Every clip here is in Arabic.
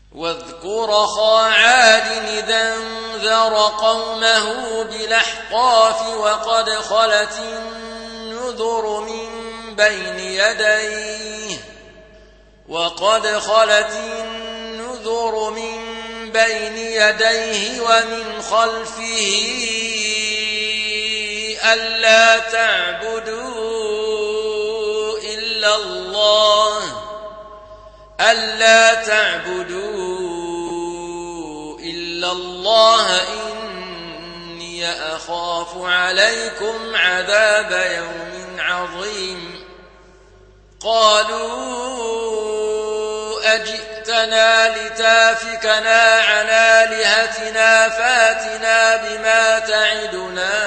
واذكر أخا عاد إذا انذر قومه بالأحقاف وقد خلت النذر من بين يديه ومن خلفه ألا تعبدوا إلا الله إني أخاف عليكم عذاب يوم عظيم. قالوا أجئتنا لتافكنا عن آلهتنا فاتنا بما تعدنا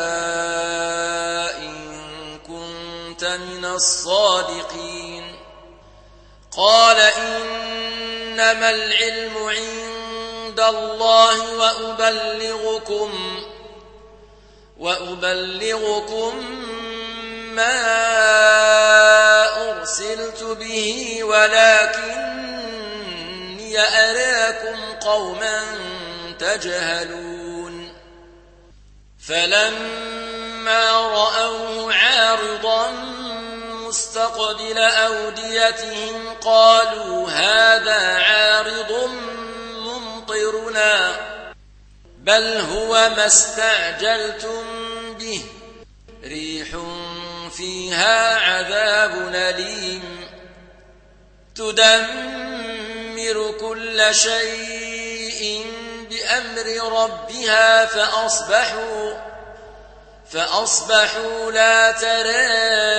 إن كنت من الصادقين. قال إنما العلم عند الله وأبلغكم ما أرسلت به ولكني أراكم قوما تجهلون. فلما رأوه عارضا مستقبل أوديتهم قالوا هذا عارض ممطرنا بل هو ما استعجلتم به ريح فيها عذاب أليم تدمر كل شيء بأمر ربها فأصبحوا لا ترى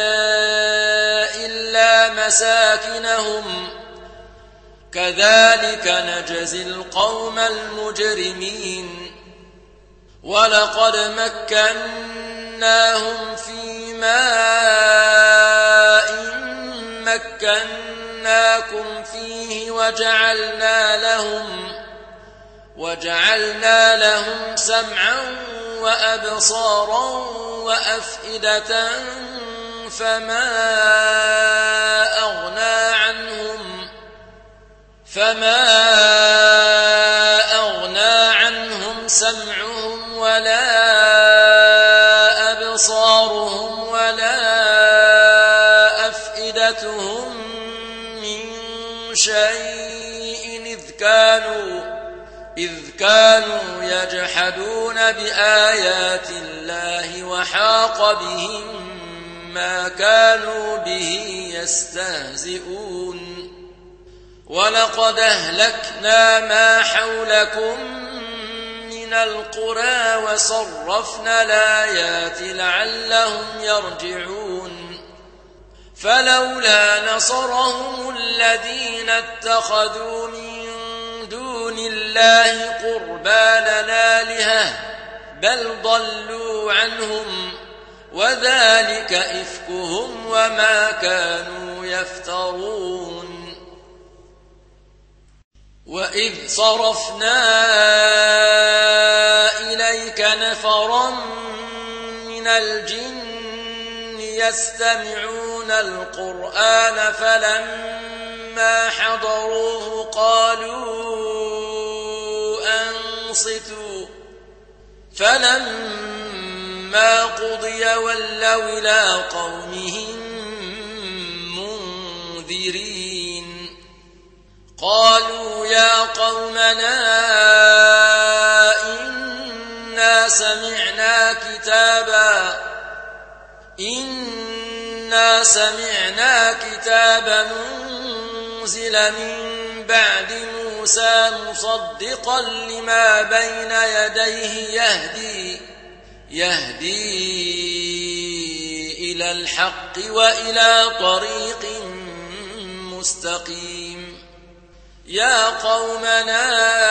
إلا مساكنهم كذلك نجزي القوم المجرمين. ولقد مكناهم في ماء مكناكم فيه وجعلنا لهم سمعا وأبصارا وأفئدة فما أغنى عنهم سمعهم ولا أبصارهم ولا أفئدتهم من شيء إذ كانوا يجحدون بآيات الله وحاق بهم ما كانوا به يستهزئون. ولقد أهلكنا ما حولكم من القرى وصرفنا الآيات لعلهم يرجعون. فلولا نصرهم الذين اتخذوا من دون الله قربانا آلهة بل ضلوا عنهم وذلك إفكهم وما كانوا يفترون. وإذ صرفنا إليك نفرا من الجن يستمعون القرآن فلما حضروه قالوا أنصتوا فلما قضي ولوا إلى قومهم منذرين. قالوا يا قومنا إنا سمعنا كتابا أنزل من بعد موسى مصدقا لما بين يديه يهدي إلى الحق وإلى طريق مستقيم. يا قومنا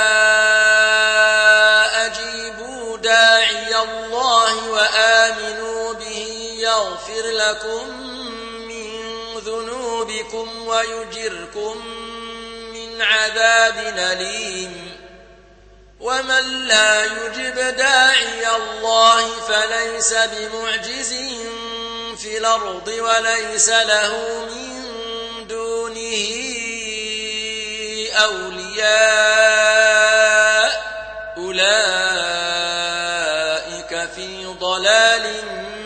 أجيبوا داعي الله وآمنوا به يغفر لكم من ذنوبكم ويجركم من عذاب أليم. ومن لا يجب داعي الله فليس بمعجز في الأرض وليس له من دونه أولياء أولئك في ضلال